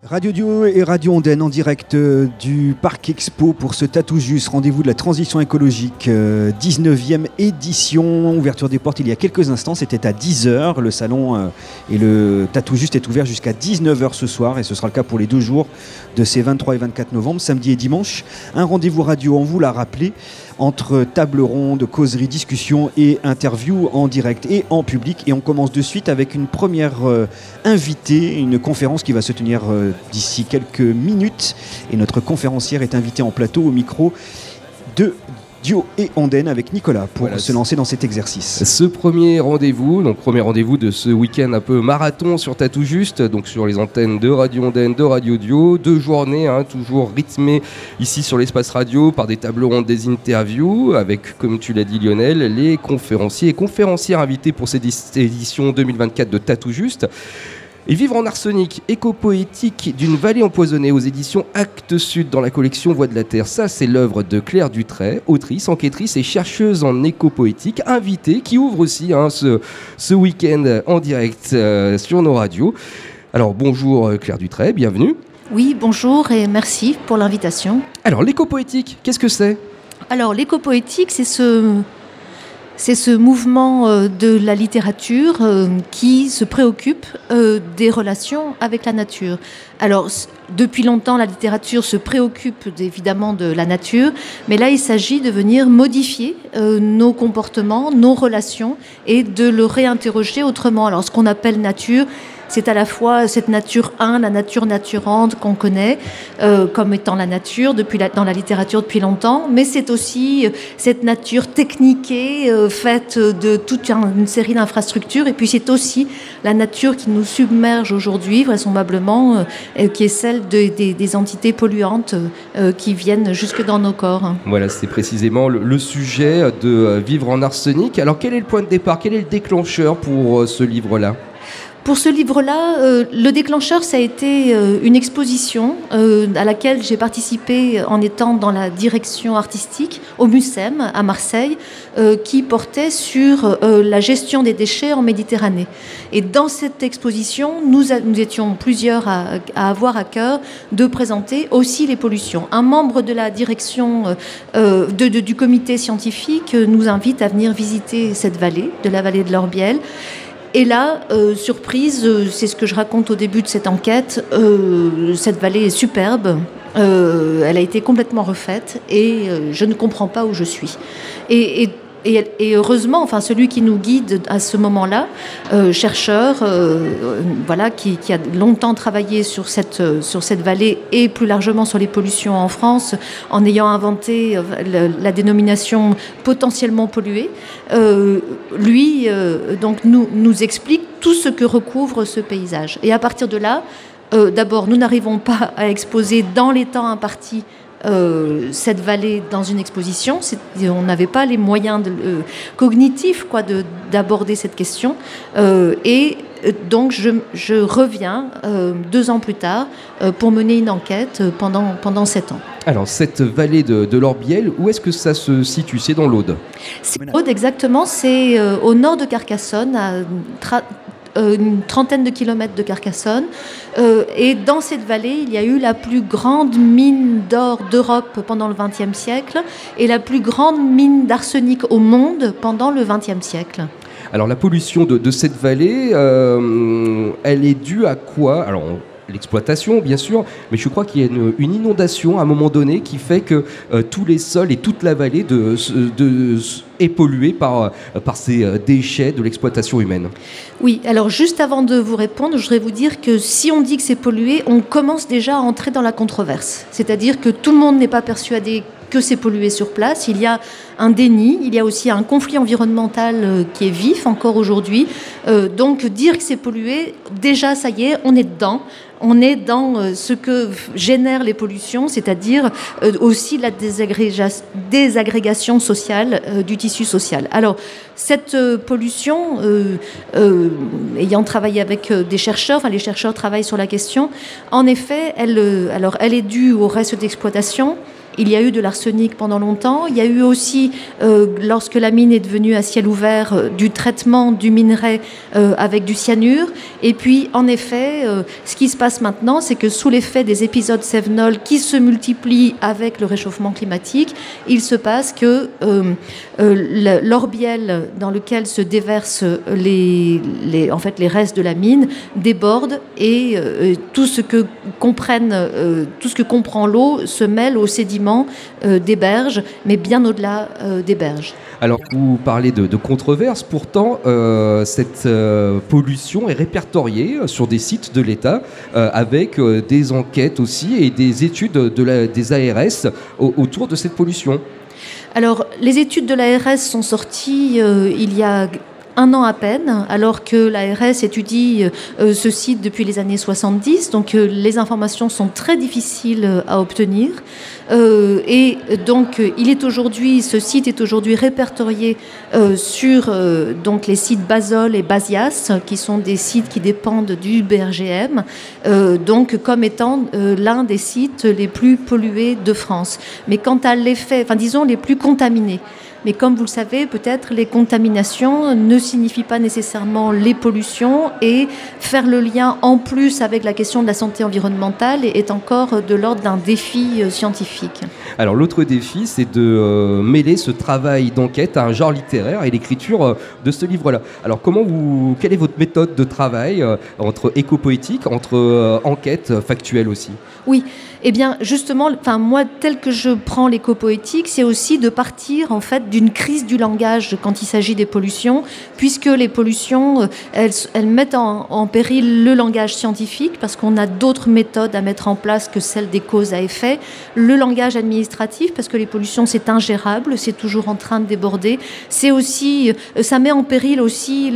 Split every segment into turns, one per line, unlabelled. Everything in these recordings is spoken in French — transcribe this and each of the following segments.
Radio Dio et Radio Ondaine en direct du Parc Expo pour ce Tatou Juste, rendez-vous de la transition écologique, 19e édition, ouverture des portes il y a quelques instants, c'était à 10h, le salon et le Tatou Juste est ouvert jusqu'à 19h ce soir et ce sera le cas pour les 2 jours de ces 23 et 24 novembre, samedi et dimanche. Un rendez-vous radio, on vous l'a rappelé, entre table ronde, causerie, discussion et interview en direct et en public. Et on commence de suite avec une première invitée, une conférence qui va se tenir d'ici quelques minutes. Et notre conférencière est invitée en plateau au micro de Dio et Ondaine avec Nicolas pour se lancer dans cet exercice.
Ce premier rendez-vous de ce week-end un peu marathon sur Tatou Juste, donc sur les antennes de Radio Ondaine, de Radio Dio, 2 journées toujours rythmées ici sur l'espace radio par des tables rondes, des interviews avec, comme tu l'as dit Lionel, les conférenciers et conférencières invités pour cette édition 2024 de Tatou Juste. Et Vivre en arsenic, éco-poétique d'une vallée empoisonnée aux éditions Actes Sud dans la collection Voix de la Terre. Ça, c'est l'œuvre de Claire Dutray, autrice, enquêtrice et chercheuse en éco-poétique, invitée, qui ouvre aussi ce week-end en direct sur nos radios. Alors bonjour Claire Dutray, bienvenue.
Oui, bonjour et merci pour l'invitation.
Alors l'éco-poétique, qu'est-ce que c'est ?
Alors l'éco-poétique, c'est ce mouvement de la littérature qui se préoccupe des relations avec la nature. Alors, depuis longtemps, la littérature se préoccupe évidemment de la nature, mais là, il s'agit de venir modifier nos comportements, nos relations, et de le réinterroger autrement. Alors, ce qu'on appelle nature, c'est à la fois cette nature 1, la nature naturante qu'on connaît comme étant la nature dans la littérature depuis longtemps, mais c'est aussi cette nature techniquée faite de toute une série d'infrastructures, et puis c'est aussi la nature qui nous submerge aujourd'hui, vraisemblablement, qui est celle des entités polluantes qui viennent jusque dans nos corps.
Voilà, c'est précisément le sujet de Vivre en arsenic. Alors quel est le point de départ, quel est le déclencheur pour ce livre-là ?
Pour ce livre-là, le déclencheur, ça a été une exposition à laquelle j'ai participé en étant dans la direction artistique au MUSEM à Marseille, qui portait sur la gestion des déchets en Méditerranée. Et dans cette exposition, nous étions plusieurs à avoir à cœur de présenter aussi les pollutions. Un membre de la direction du comité scientifique nous invite à venir visiter cette vallée, de la vallée de l'Orbiel. Et là, surprise, c'est ce que je raconte au début de cette enquête, cette vallée est superbe, elle a été complètement refaite et je ne comprends pas où je suis. Et heureusement, enfin, celui qui nous guide à ce moment-là, chercheur, qui a longtemps travaillé sur cette vallée et plus largement sur les pollutions en France, en ayant inventé la dénomination potentiellement polluée, donc nous explique tout ce que recouvre ce paysage. Et à partir de là, d'abord, nous n'arrivons pas à exposer dans les temps impartis cette vallée dans une exposition. On n'avait pas les moyens cognitifs d'aborder cette question. Et donc je reviens 2 ans plus tard pour mener une enquête pendant 7 ans.
Alors cette vallée de l'Orbiel, où est-ce que ça se situe ? C'est dans l'Aude.
C'est l'Aude, exactement. C'est au nord de Carcassonne, à une trentaine de kilomètres de Carcassonne. Et dans cette vallée, il y a eu la plus grande mine d'or d'Europe pendant le XXe siècle et la plus grande mine d'arsenic au monde pendant le XXe siècle.
Alors la pollution de cette vallée, elle est due à quoi ? Alors l'exploitation, bien sûr, mais je crois qu'il y a une inondation à un moment donné qui fait que tous les sols et toute la vallée est polluée par ces déchets de l'exploitation humaine.
Oui, alors juste avant de vous répondre, je voudrais vous dire que si on dit que c'est pollué, on commence déjà à entrer dans la controverse. C'est-à-dire que tout le monde n'est pas persuadé que c'est pollué sur place. Il y a un déni, il y a aussi un conflit environnemental qui est vif encore aujourd'hui. Donc dire que c'est pollué, déjà ça y est, on est dedans. On est dans ce que génèrent les pollutions, c'est-à-dire aussi la désagrégation sociale du tissu social. Alors, cette pollution, ayant travaillé avec des chercheurs, les chercheurs travaillent sur la question, en effet, elle est due au reste d'exploitation. il y a eu de l'arsenic pendant longtemps. Il y a eu aussi, lorsque la mine est devenue à ciel ouvert, du traitement du minerai avec du cyanure. Et puis, en effet, ce qui se passe maintenant, c'est que sous l'effet des épisodes cévenols qui se multiplient avec le réchauffement climatique, il se passe que l'orbiel dans lequel se déversent les restes de la mine déborde et tout ce que comprend l'eau se mêle aux sédiments des berges, mais bien au-delà des berges.
Alors, vous parlez de controverses, pourtant, cette pollution est répertoriée sur des sites de l'État avec des enquêtes aussi et des études des ARS autour de cette pollution.
Alors, les études de l'ARS sont sorties il y a 1 an à peine, alors que l'ARS étudie ce site depuis les années 70, donc les informations sont très difficiles à obtenir. Et donc, ce site est aujourd'hui répertorié sur donc les sites Basol et Basias, qui sont des sites qui dépendent du BRGM, donc comme étant l'un des sites les plus pollués de France. Mais quant à l'effet, disons les plus contaminés. Mais comme vous le savez, peut-être les contaminations ne signifient pas nécessairement les pollutions, et faire le lien en plus avec la question de la santé environnementale est encore de l'ordre d'un défi scientifique.
Alors l'autre défi, c'est de mêler ce travail d'enquête à un genre littéraire et l'écriture de ce livre-là. Alors quelle est votre méthode de travail entre éco-poétique, entre enquête factuelle aussi ?
Oui. Eh bien, justement, moi, tel que je prends l'éco-poétique, c'est aussi de partir, en fait, d'une crise du langage quand il s'agit des pollutions, puisque les pollutions, elles mettent en péril le langage scientifique, parce qu'on a d'autres méthodes à mettre en place que celles des causes à effet. Le langage administratif, parce que les pollutions, c'est ingérable, c'est toujours en train de déborder. C'est aussi, ça met en péril aussi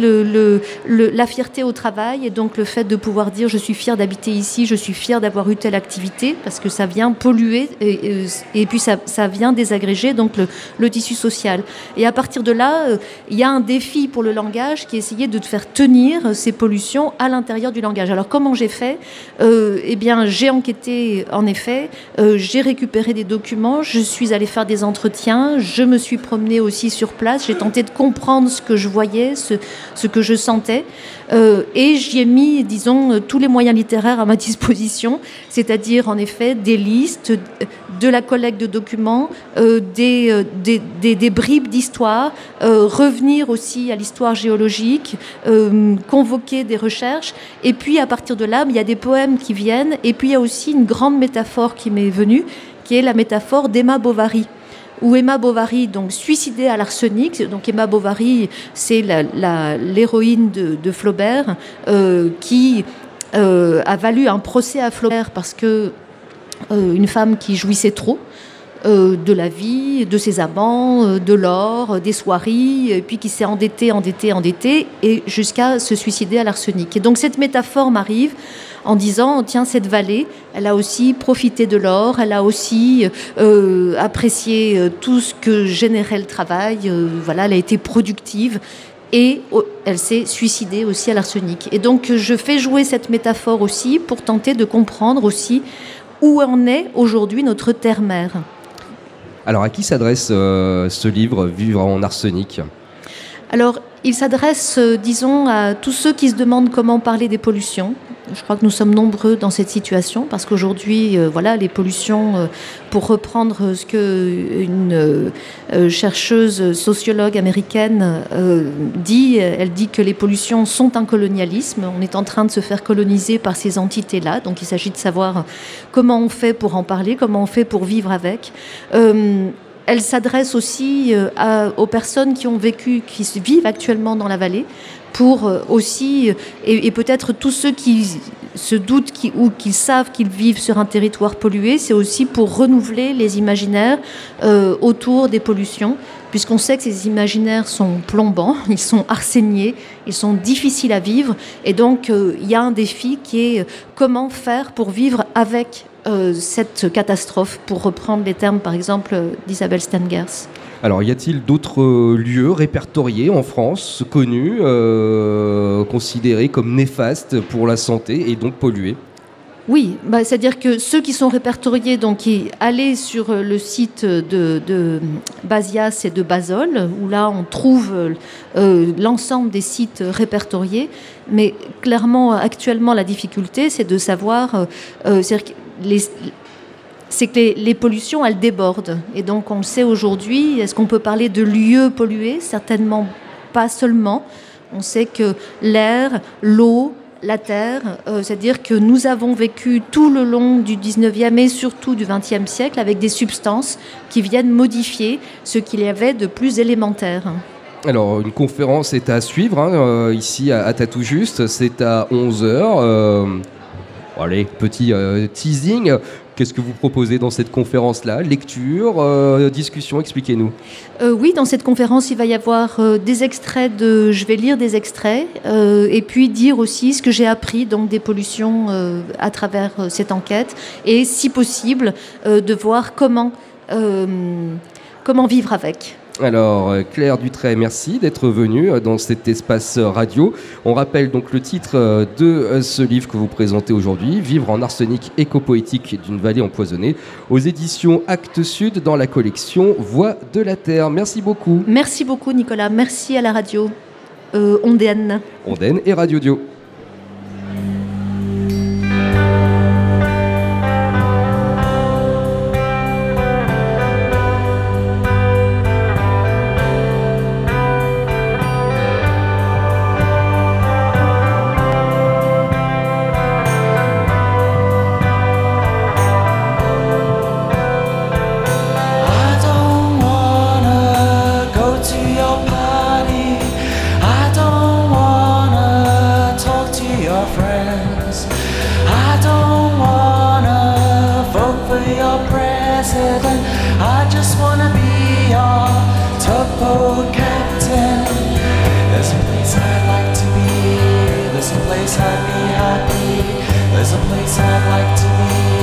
la fierté au travail, et donc le fait de pouvoir dire « je suis fier d'habiter ici, je suis fier d'avoir eu telle activité », parce que ça vient polluer et puis ça vient désagréger donc le tissu social. Et à partir de là, il y a un défi pour le langage qui est essayer de faire tenir ces pollutions à l'intérieur du langage. Alors comment j'ai fait ? Eh bien, j'ai enquêté en effet, j'ai récupéré des documents, je suis allée faire des entretiens, je me suis promenée aussi sur place, j'ai tenté de comprendre ce que je voyais, ce que je sentais. Et j'y ai mis, disons, tous les moyens littéraires à ma disposition, c'est-à-dire en effet des listes, de la collecte de documents, des bribes d'histoire, revenir aussi à l'histoire géologique, convoquer des recherches, et puis à partir de là, il y a des poèmes qui viennent, et puis il y a aussi une grande métaphore qui m'est venue, qui est la métaphore d'Emma Bovary. Où Emma Bovary, donc suicidée à l'arsenic, donc Emma Bovary, c'est l'héroïne de Flaubert, qui a valu un procès à Flaubert parce que une femme qui jouissait trop de la vie, de ses amants, de l'or, des soieries, et puis qui s'est endettée, et jusqu'à se suicider à l'arsenic. Et donc cette métaphore m'arrive en disant, tiens, cette vallée, elle a aussi profité de l'or, elle a aussi apprécié tout ce que générait le travail, elle a été productive, et elle s'est suicidée aussi à l'arsenic. Et donc je fais jouer cette métaphore aussi pour tenter de comprendre aussi où en est aujourd'hui notre terre-mère.
Alors à qui s'adresse ce livre, Vivre en arsenic ?
Alors, il s'adresse, disons, à tous ceux qui se demandent comment parler des pollutions. Je crois que nous sommes nombreux dans cette situation parce qu'aujourd'hui, les pollutions, pour reprendre ce qu'une chercheuse sociologue américaine dit, elle dit que les pollutions sont un colonialisme. On est en train de se faire coloniser par ces entités-là. Donc, il s'agit de savoir comment on fait pour en parler, comment on fait pour vivre avec. Elle s'adresse aussi aux personnes qui ont vécu, qui vivent actuellement dans la vallée, pour aussi, et peut-être tous ceux qui se doutent ou qui savent qu'ils vivent sur un territoire pollué, c'est aussi pour renouveler les imaginaires autour des pollutions, puisqu'on sait que ces imaginaires sont plombants, ils sont arséniés, ils sont difficiles à vivre, et donc il y a un défi qui est comment faire pour vivre avec cette catastrophe, pour reprendre les termes par exemple d'Isabelle Stengers.
Alors, y a-t-il d'autres lieux répertoriés en France, connus, considérés comme néfastes pour la santé et donc pollués ?
Oui, c'est-à-dire que ceux qui sont répertoriés, donc qui allaient sur le site de Basias et de Basol, où là on trouve l'ensemble des sites répertoriés, mais clairement actuellement la difficulté c'est de savoir, c'est que les pollutions elles débordent, et donc on le sait aujourd'hui. Est-ce qu'on peut parler de lieux pollués? Certainement pas seulement. On sait que l'air, l'eau, la terre, c'est-à-dire que nous avons vécu tout le long du 19e et surtout du 20e siècle avec des substances qui viennent modifier ce qu'il y avait de plus élémentaire.
Alors, une conférence est à suivre ici à Tatoujust, c'est à 11h. Allez, petit teasing. Qu'est-ce que vous proposez dans cette conférence-là? Lecture, discussion, expliquez-nous.
Oui, dans cette conférence, il va y avoir des extraits je vais lire des extraits et puis dire aussi ce que j'ai appris donc des pollutions à travers cette enquête, et si possible de voir comment vivre avec.
Alors, Claire Dutray, merci d'être venue dans cet espace radio. On rappelle donc le titre de ce livre que vous présentez aujourd'hui, Vivre en arsenic éco-poétique d'une vallée empoisonnée, aux éditions Actes Sud dans la collection Voix de la Terre. Merci beaucoup.
Merci beaucoup, Nicolas. Merci à la radio Ondaine.
Ondaine et Radio Dio.
I just wanna be your tugboat captain. There's a place I'd like to be. There's a place I'd be happy. There's a place I'd like to be.